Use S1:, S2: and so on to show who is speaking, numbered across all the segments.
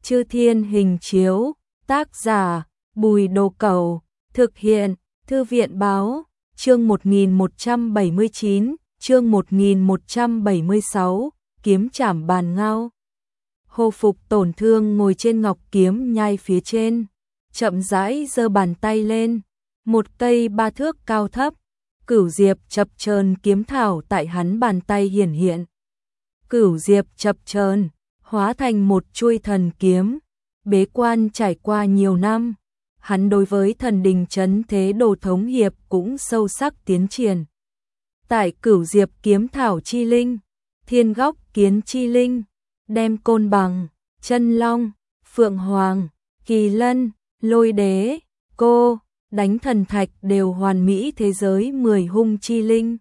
S1: Chư Thiên Hình Chiếu, tác giả Bùi Đồ Cẩu, thực hiện Thư viện Báo, chương 1179, chương 1176, kiếm chảm bàn ngao. Hồ Phục Tổn Thương ngồi trên ngọc kiếm nhai phía trên, chậm rãi giơ bàn tay lên, một cây 3 thước cao thấp, Cửu Diệp chập chờn kiếm thảo tại hắn bàn tay hiển hiện. Cửu Diệp chập chờn hóa thành một chuôi thần kiếm, bế quan trải qua nhiều năm, hắn đối với thần đình trấn thế đồ thống hiệp cũng sâu sắc tiến triển. Tại Cửu Diệp kiếm thảo chi linh, Thiên Góc kiến chi linh, đem côn bằng, chân long, phượng hoàng, kỳ lân, lôi đế, cô, đánh thần thạch đều hoàn mỹ thế giới 10 hung chi linh.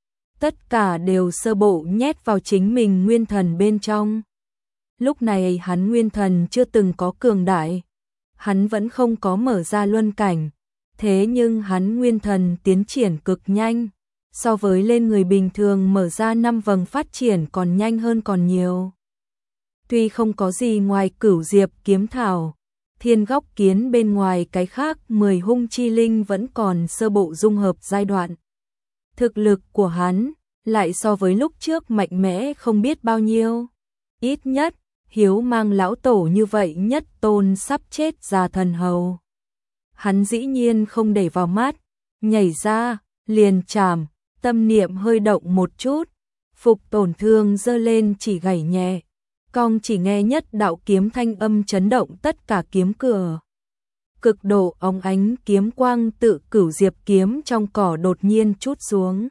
S1: Tất cả đều sơ bộ nhét vào chính mình nguyên thần bên trong. Lúc này hắn nguyên thần chưa từng có cường đại, hắn vẫn không có mở ra luân cảnh, thế nhưng hắn nguyên thần tiến triển cực nhanh, so với lên người bình thường mở ra 5 vầng phát triển còn nhanh hơn còn nhiều. Tuy không có gì ngoài Cửu Diệp kiếm thảo, Thiên Góc kiến bên ngoài cái khác 10 hung chi linh vẫn còn sơ bộ dung hợp giai đoạn. Thực lực của hắn lại so với lúc trước mạnh mẽ không biết bao nhiêu. Ít nhất, Hiếu Mang lão tổ như vậy nhất tôn sắp chết già thần hầu. Hắn dĩ nhiên không để vào mắt, nhảy ra, liền chảm, tâm niệm hơi động một chút, Phục Tổn Thương giơ lên chỉ gảy nhẹ, cong chỉ nghe nhất đạo kiếm thanh âm chấn động tất cả kiếm cửa. Cực độ óng ánh kiếm quang tự Cửu Diệp kiếm trong cỏ đột nhiên trút xuống,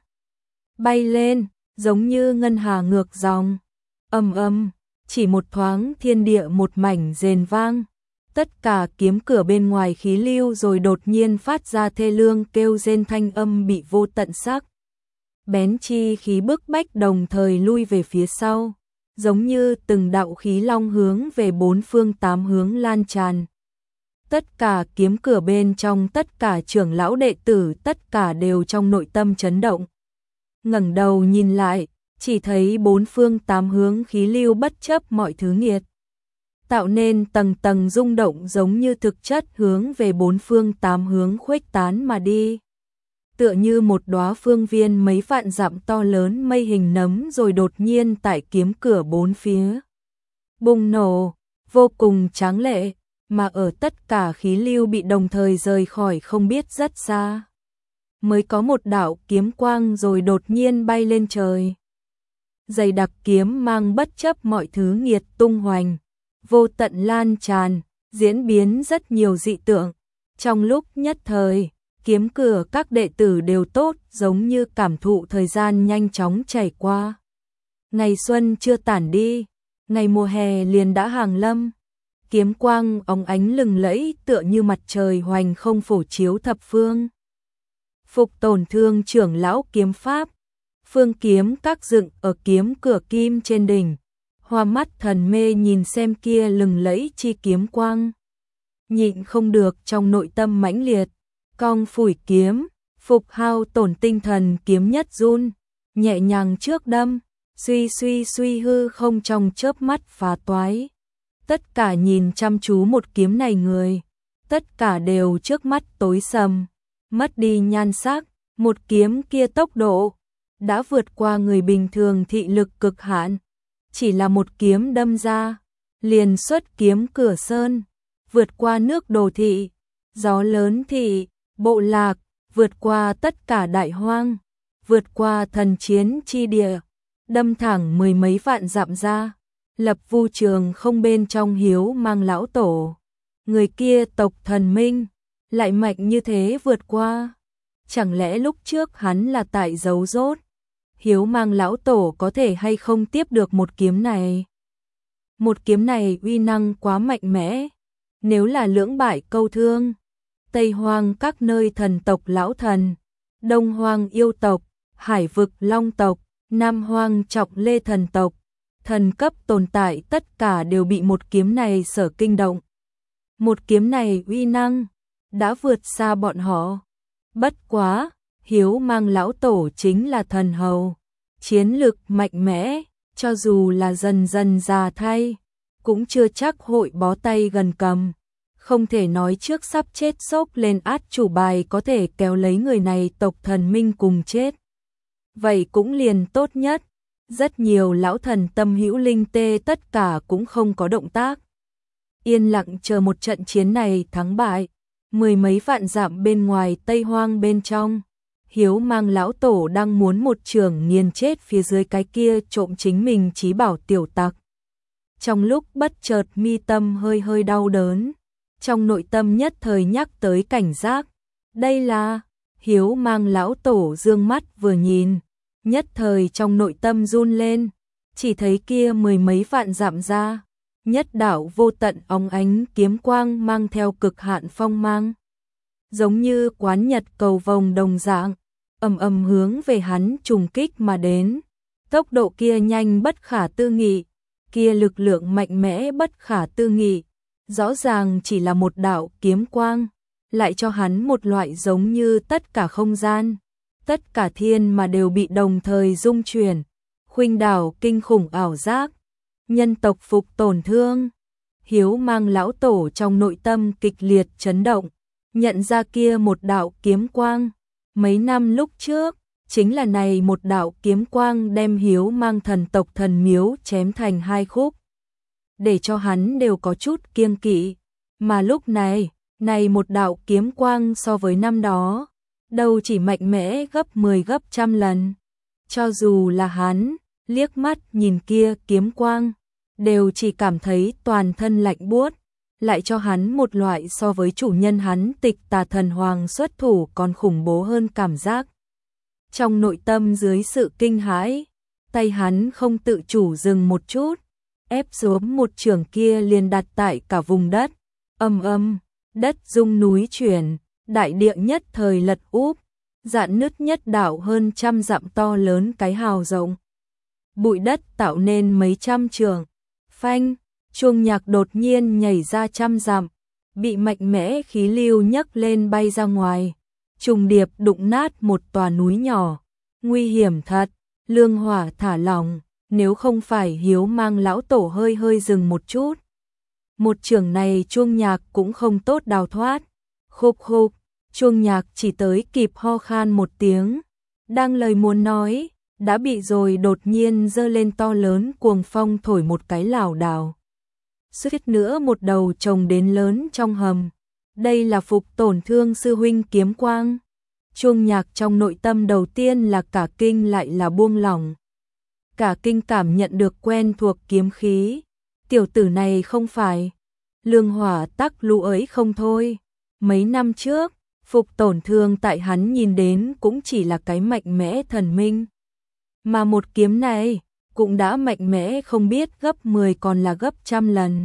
S1: bay lên, giống như ngân hà ngược dòng. Ầm ầm, chỉ một thoáng thiên địa một mảnh rền vang, tất cả kiếm cửa bên ngoài khí lưu rồi đột nhiên phát ra thê lương kêu rên thanh âm bị vô tận sắc bén chi khí bức bách đồng thời lui về phía sau, giống như từng đạo khí long hướng về 4 phương 8 hướng lan tràn. Tất cả kiếm cửa bên trong, tất cả trưởng lão đệ tử, tất cả đều trong nội tâm chấn động. Ngẩng đầu nhìn lại, chỉ thấy 4 phương 8 hướng khí lưu bất chấp mọi thứ nghiệt, tạo nên tầng tầng rung động giống như thực chất hướng về 4 phương 8 hướng khuếch tán mà đi. Tựa như một đóa phương viên mấy vạn dặm to lớn mây hình nấm rồi đột nhiên tại kiếm cửa 4 phía bùng nổ, vô cùng tráng lệ, mà ở tất cả khí lưu bị đồng thời rời khỏi không biết rất xa, mới có một đạo kiếm quang rồi đột nhiên bay lên trời. Dày đặc kiếm mang bất chấp mọi thứ nghiệt tung hoành, vô tận lan tràn, diễn biến rất nhiều dị tượng. Trong lúc nhất thời, kiếm cửa các đệ tử đều tốt, giống như cảm thụ thời gian nhanh chóng chảy qua. Ngày xuân chưa tản đi, ngày mùa hè liền đã hàng lâm. Kiếm quang óng ánh lừng lẫy tựa như mặt trời hoành không phổ chiếu thập phương. Phục Tổn Thương trưởng lão kiếm pháp, phương kiếm các dựng ở kiếm cửa kim trên đỉnh, hoa mắt thần mê nhìn xem kia lừng lẫy chi kiếm quang, nhịn không được trong nội tâm mãnh liệt, cong phủi kiếm, Phục hao tổn tinh thần kiếm nhất run, nhẹ nhàng trước đâm, suy hư không trong chớp mắt phá toái. Tất cả nhìn chăm chú một kiếm này người, tất cả đều trước mắt tối sầm, mất đi nhan sắc, một kiếm kia tốc độ đã vượt qua người bình thường thị lực cực hạn, chỉ là một kiếm đâm ra, liền xuất kiếm cửa sơn, vượt qua nước Đồ thị, gió lớn thị, bộ lạc, vượt qua tất cả đại hoang, vượt qua thần chiến chi địa, đâm thẳng 10 mấy vạn dặm ra, lập vu trường không bên trong Hiếu Mang lão tổ. Người kia tộc thần minh, lại mạnh như thế vượt qua. Chẳng lẽ lúc trước hắn là tại giấu rốt? Hiếu Mang lão tổ có thể hay không tiếp được một kiếm này? Một kiếm này uy năng quá mạnh mẽ. Nếu là lưỡng bại câu thương, Tây Hoang các nơi thần tộc lão thần, Đông Hoang yêu tộc, Hải vực long tộc, Nam Hoang Trọc Lê thần tộc, thần cấp tồn tại tất cả đều bị một kiếm này sở kinh động. Một kiếm này uy năng đã vượt xa bọn họ. Bất quá, Hiếu Mang lão tổ chính là thần hầu, chiến lực mạnh mẽ, cho dù là dần dần già thay, cũng chưa chắc hội bó tay gần cầm. Không thể nói trước sắp chết sốc lên át chủ bài có thể kéo lấy người này tộc thần minh cùng chết. Vậy cũng liền tốt nhất. Rất nhiều lão thần tâm hữu linh tê tất cả cũng không có động tác. Yên lặng chờ một trận chiến này thắng bại. Mười mấy vạn dặm bên ngoài Tây Hoang bên trong. Hiếu Mang lão tổ đang muốn một trường nghiền chết phía dưới cái kia trộm chính mình chí bảo tiểu tặc. Trong lúc bất chợt mi tâm hơi hơi đau đớn. Trong nội tâm nhất thời nhắc tới cảnh giác. Đây là Hiếu Mang lão tổ dương mắt vừa nhìn. Nhất thời trong nội tâm run lên. Chỉ thấy kia mười mấy vạn dặm ra. Nhất đạo vô tận óng ánh kiếm quang mang theo cực hạn phong mang. Giống như quán nhật cầu vồng đồng dạng. Ầm ầm hướng về hắn trùng kích mà đến. Tốc độ kia nhanh bất khả tư nghị. Kia lực lượng mạnh mẽ bất khả tư nghị. Rõ ràng chỉ là một đạo kiếm quang. Lại cho hắn một loại giống như tất cả không gian. Tất cả thiên mà đều bị đồng thời rung chuyển. Khuynh đảo kinh khủng ảo giác. Nhân tộc phục tổn thương. Hiếu Mang lão tổ trong nội tâm kịch liệt chấn động. Nhận ra kia một đạo kiếm quang. Mấy năm lúc trước, chính là này một đạo kiếm quang đem Hiếu Mang thần tộc thần miếu chém thành hai khúc. Để cho hắn đều có chút kiêng kỵ. Mà lúc này, này một đạo kiếm quang so với năm đó, đâu chỉ mạnh mẽ gấp 10 gấp trăm lần. Cho dù là hắn, liếc mắt nhìn kia kiếm quang, đều chỉ cảm thấy toàn thân lạnh buốt, lại cho hắn một loại so với chủ nhân hắn Tịch Tà Thần Hoàng xuất thủ còn khủng bố hơn cảm giác. Trong nội tâm dưới sự kinh hãi, tay hắn không tự chủ dừng một chút, ép xuống một trường kia liền đặt tại cả vùng đất. Âm, đất rung núi chuyển, đại địa nhất thời lật úp, dạn nứt nhất đảo hơn trăm dặm to lớn cái hào rộng. Bụi đất tạo nên mấy trăm trường. Phanh, chuông nhạc đột nhiên nhảy ra trăm dặm, bị mạnh mẽ khí lưu nhấc lên bay ra ngoài, trùng điệp đụng nát một tòa núi nhỏ. Nguy hiểm thật, Lương Hỏa thả lỏng, nếu không phải Hiếu Mang lão tổ hơi hơi dừng một chút. Một trường này chuông nhạc cũng không tốt đào thoát. Khục khục, chuông nhạc chỉ tới kịp ho khan một tiếng. Đang lời muốn nói, đã bị rồi đột nhiên giơ lên to lớn cuồng phong thổi một cái lảo đảo. Suýt nữa một đầu chồng đến lớn trong hầm. Đây là phục tổn thương sư huynh kiếm quang. Chuông nhạc trong nội tâm đầu tiên là cả kinh lại là buông lỏng. Cả kinh cảm nhận được quen thuộc kiếm khí. Tiểu tử này không phải Lương Hỏa tắc lũ ấy không thôi. Mấy năm trước, phục tổn thương tại hắn nhìn đến cũng chỉ là cái mạnh mẽ thần minh. Mà một kiếm này cũng đã mạnh mẽ không biết gấp 10 còn là gấp trăm lần.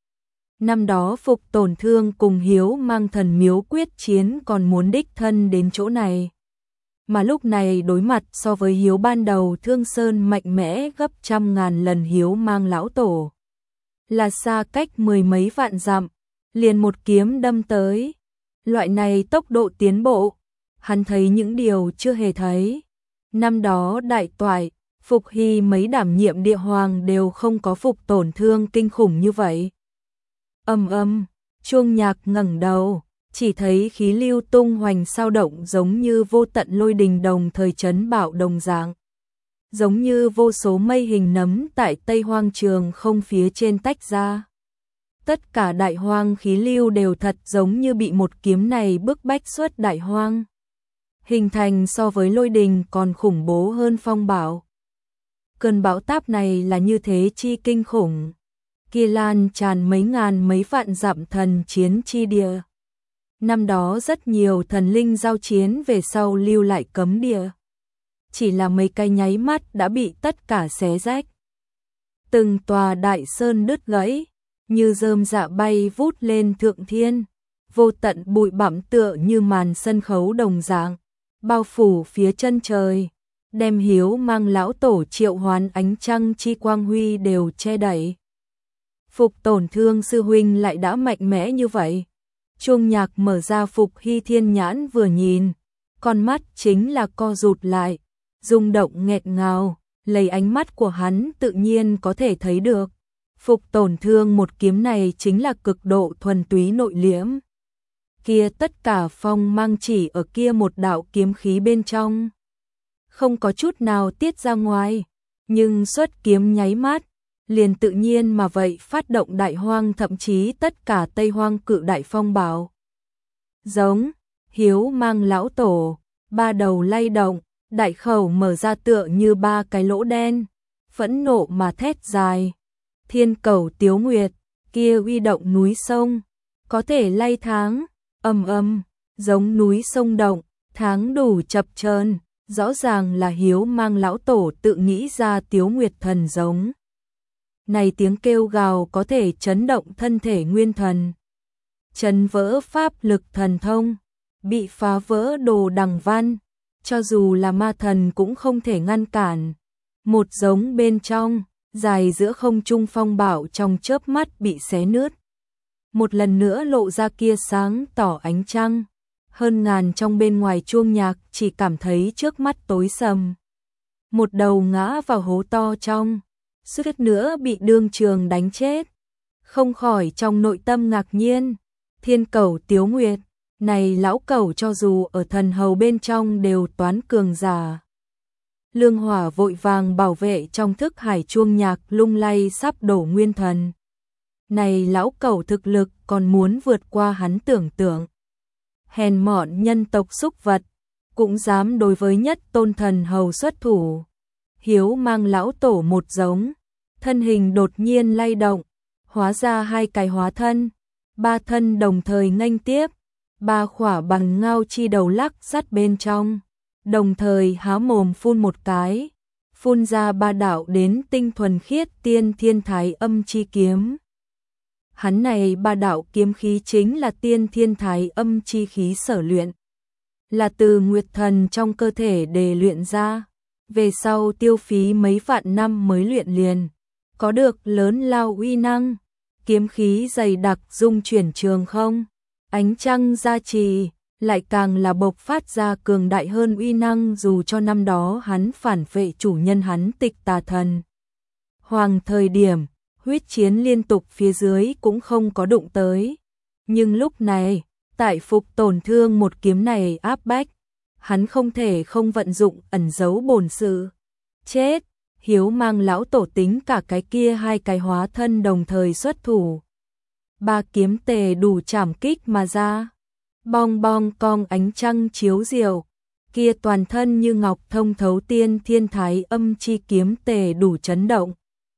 S1: Năm đó phục tổn thương cùng Hiếu Mang thần miếu quyết chiến còn muốn đích thân đến chỗ này. Mà lúc này đối mặt so với Hiếu ban đầu Thương Sơn mạnh mẽ gấp trăm ngàn lần Hiếu Mang lão tổ. Là xa cách mười mấy vạn dặm, liền một kiếm đâm tới. Loại này tốc độ tiến bộ, hắn thấy những điều chưa hề thấy. Năm đó đại toại, Phục Hy mấy đảm nhiệm địa hoàng đều không có phục tổn thương kinh khủng như vậy. Chuông nhạc ngẩng đầu, chỉ thấy khí lưu tung hoành sao động giống như vô tận lôi đình đồng thời chấn bạo đồng dạng. Giống như vô số mây hình nấm tại Tây Hoang trường không phía trên tách ra. Tất cả đại hoang khí lưu đều thật giống như bị một kiếm này bức bách xuất đại hoang. Hình thành so với lôi đình còn khủng bố hơn phong bão. Cơn bão táp này là như thế chi kinh khủng. Kia lan tràn mấy ngàn mấy vạn dặm thần chiến chi địa. Năm đó rất nhiều thần linh giao chiến về sau lưu lại cấm địa. Chỉ là mấy cái nháy mắt đã bị tất cả xé rách. Từng tòa đại sơn đứt gãy, như rơm rạ bay vút lên thượng thiên. Vô tận bụi bặm tựa như màn sân khấu đồng dạng, bao phủ phía chân trời, đem Hiếu Mang lão tổ triệu hoán ánh trăng chi quang huy đều che đậy. Phục tổn thương sư huynh lại đã mạnh mẽ như vậy. Chuông nhạc mở ra Phục Hy thiên nhãn vừa nhìn, con mắt chính là co rụt lại, rung động nghẹt ngào, lấy ánh mắt của hắn tự nhiên có thể thấy được. Phục tổn thương một kiếm này chính là cực độ thuần túy nội liễm. Kia tất cả phong mang chỉ ở kia một đạo kiếm khí bên trong. Không có chút nào tiết ra ngoài, nhưng xuất kiếm nháy mắt, liền tự nhiên mà vậy phát động đại hoang thậm chí tất cả Tây Hoang cự đại phong bảo. Giống, Hiếu Mang lão tổ, ba đầu lay động, đại khẩu mở ra tựa như ba cái lỗ đen, phẫn nộ mà thét dài. Thiên Cẩu Tiếu Nguyệt, kia uy động núi sông, có thể lay tháng, giống núi sông động, tháng đủ chập chờn, rõ ràng là Hiếu Mang lão tổ tự nghĩ ra Tiếu Nguyệt thần giống. Này tiếng kêu gào có thể chấn động thân thể nguyên thần, chấn vỡ pháp lực thần thông, bị phá vỡ đồ đằng văn, cho dù là ma thần cũng không thể ngăn cản. Một giống bên trong, dài giữa không trung phong bảo trong chớp mắt bị xé nứt. Một lần nữa lộ ra kia sáng tỏ ánh trăng, hơn ngàn trong bên ngoài chuông nhạc chỉ cảm thấy trước mắt tối sầm. Một đầu ngã vào hố to trong, suýt nữa bị đương trường đánh chết. Không khỏi trong nội tâm ngạc nhiên, Thiên Cẩu Tiếu Nguyệt, này lão cẩu cho dù ở thần hầu bên trong đều toán cường giả. Lương Hỏa vội vàng bảo vệ trong thức hải chuông nhạc lung lay sắp đổ nguyên thần. Này lão cẩu thực lực còn muốn vượt qua hắn tưởng tượng. Hèn mọn nhân tộc súc vật, cũng dám đối với nhất tôn thần hầu xuất thủ. Hiếu Mang lão tổ một giống, thân hình đột nhiên lay động, hóa ra hai cái hóa thân, ba thân đồng thời nghênh tiếp, ba khỏa bằng ngao chi đầu lắc sắt bên trong, đồng thời há mồm phun một cái, phun ra ba đạo đến tinh thuần khiết tiên thiên thái âm chi kiếm. Hắn này ba đạo kiếm khí chính là tiên thiên thái âm chi khí sở luyện, là từ nguyệt thần trong cơ thể để luyện ra, về sau tiêu phí mấy vạn năm mới luyện liền, có được lớn lao uy năng, kiếm khí dày đặc dung chuyển trường không, ánh trăng gia trì, lại càng là bộc phát ra cường đại hơn uy năng dù cho năm đó hắn phản vệ chủ nhân hắn Tịch Tà Thần. Hoàng thời điểm, huyết chiến liên tục phía dưới cũng không có đụng tới. Nhưng lúc này, tại phục tổn thương một kiếm này áp bách, hắn không thể không vận dụng ẩn giấu bổn sự. Chết, Hiếu Mang lão tổ tính cả cái kia hai cái hóa thân đồng thời xuất thủ. Ba kiếm tề đủ chảm kích mà ra. Bong bong cong ánh trăng chiếu diệu, kia toàn thân như ngọc thông thấu tiên thiên thái âm chi kiếm tề đủ chấn động.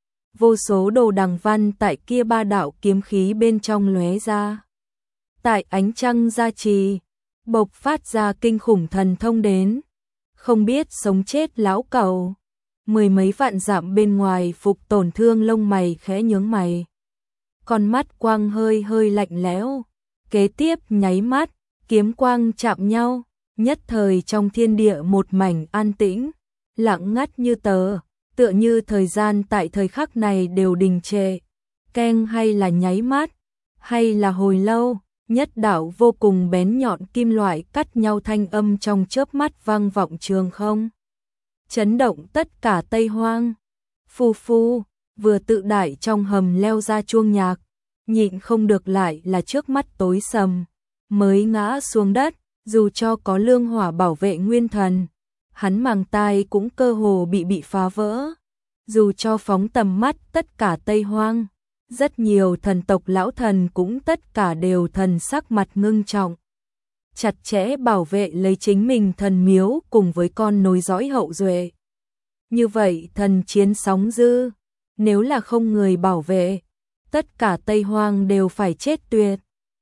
S1: Vô số đồ đằng văn tại kia ba đạo kiếm khí bên trong lóe ra. Tại ánh trăng gia trì, bộc phát ra kinh khủng thần thông đến. Không biết sống chết lão cẩu, mười mấy vạn dặm bên ngoài phục tổn thương lông mày khẽ nhướng mày. Con mắt quang hơi hơi lạnh lẽo, kế tiếp nháy mắt, kiếm quang chạm nhau, nhất thời trong thiên địa một mảnh an tĩnh, lặng ngắt như tờ, tựa như thời gian tại thời khắc này đều đình trệ. Keng hay là nháy mắt, hay là hồi lâu, nhất đạo vô cùng bén nhọn kim loại cắt nhau thanh âm trong chớp mắt vang vọng trường không. Chấn động tất cả Tây Hoang. Phu phu, vừa tự đại trong hầm leo ra chuông nhạc, nhịn không được lại là trước mắt tối sầm, mới ngã xuống đất, dù cho có Lương Hỏa bảo vệ nguyên thần, hắn màng tai cũng cơ hồ bị phá vỡ. Dù cho phóng tầm mắt tất cả Tây Hoang, rất nhiều thần tộc lão thần cũng tất cả đều thần sắc mặt ngưng trọng, chặt chẽ bảo vệ lấy chính mình thần miếu cùng với con nối dõi hậu duệ. Như vậy thần chiến sóng dư, nếu là không người bảo vệ, tất cả Tây Hoang đều phải chết tuyệt.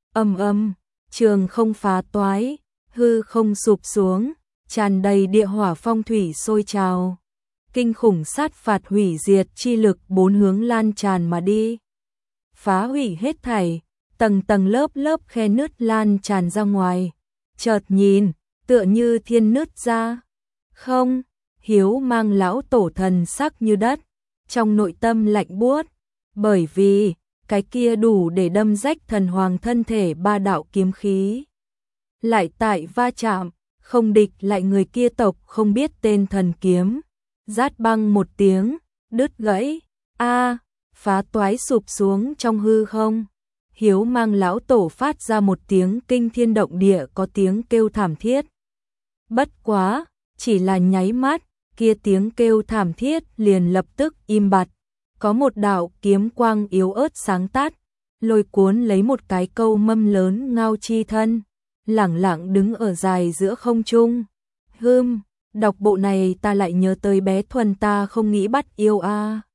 S1: Trường không phá toái, hư không sụp xuống, tràn đầy địa hỏa phong thủy sôi trào. Kinh khủng sát phạt hủy diệt chi lực bốn hướng lan tràn mà đi. Phá hủy hết thảy, tầng tầng lớp lớp khe nứt lan tràn ra ngoài. Chợt nhìn, tựa như thiên nứt ra. Không, Hiếu Mang lão tổ thần sắc như đất, trong nội tâm lạnh buốt, bởi vì cái kia đủ để đâm rách thần hoàng thân thể ba đạo kiếm khí. Lại tại va chạm, không địch lại người kia tộc không biết tên thần kiếm. Rát băng một tiếng, đứt gãy, phá toái sụp xuống trong hư không. Hiếu Mang lão tổ phát ra một tiếng kinh thiên động địa, có tiếng kêu thảm thiết. Bất quá, chỉ là nháy mắt, kia tiếng kêu thảm thiết liền lập tức im bặt. Có một đạo kiếm quang yếu ớt sáng tắt, lôi cuốn lấy một cái câu mâm lớn ngao chi thân, lẳng lặng đứng ở dài giữa không trung. Đọc bộ này ta lại nhớ tới bé Thuần, ta không nghĩ bắt yêu a.